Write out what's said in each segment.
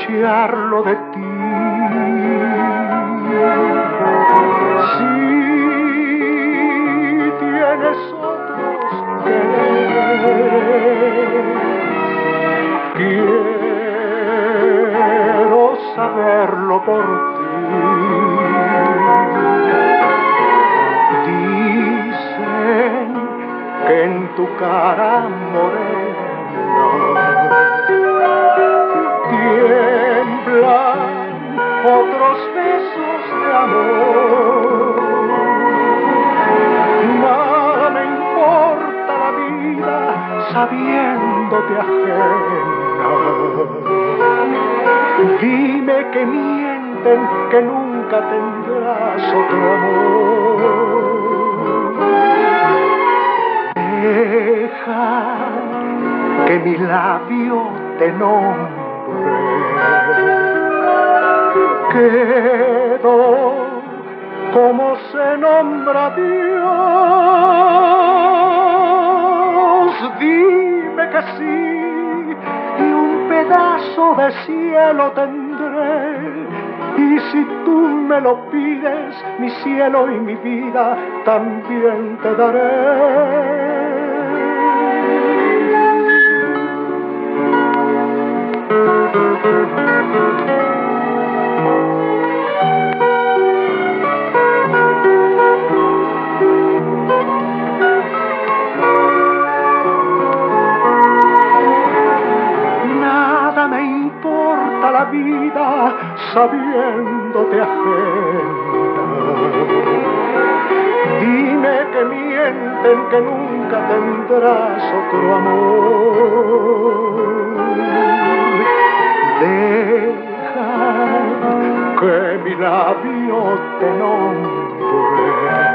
escucharlo de ti. Si tienes otros quereres, quiero saberlo por ti. Dicen que en tu cara morena tiemblan otros besos de amor. Nada me importa la vida sabiéndote ajena. Dime que mienten, que nunca tendrás otro amor. Deja que mi labio te nombre. Quedo como se nombra Dios. Dime que sí y un pedazo de cielo tendré. Y si tú me lo pides, mi cielo y mi vida también te daré. Nada me importa la vida sabiéndote ajena. Dime que mienten, que nunca tendrás otro amor. Deja que mi labio te nombre.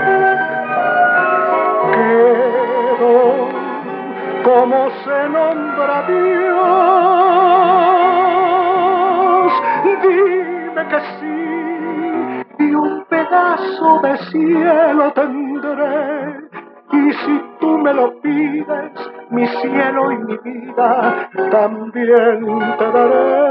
Quedo como se nombra Dios. Dime que sí y un pedazo de cielo tendré. Y si tú me lo pides, mi cielo y mi vida también te daré.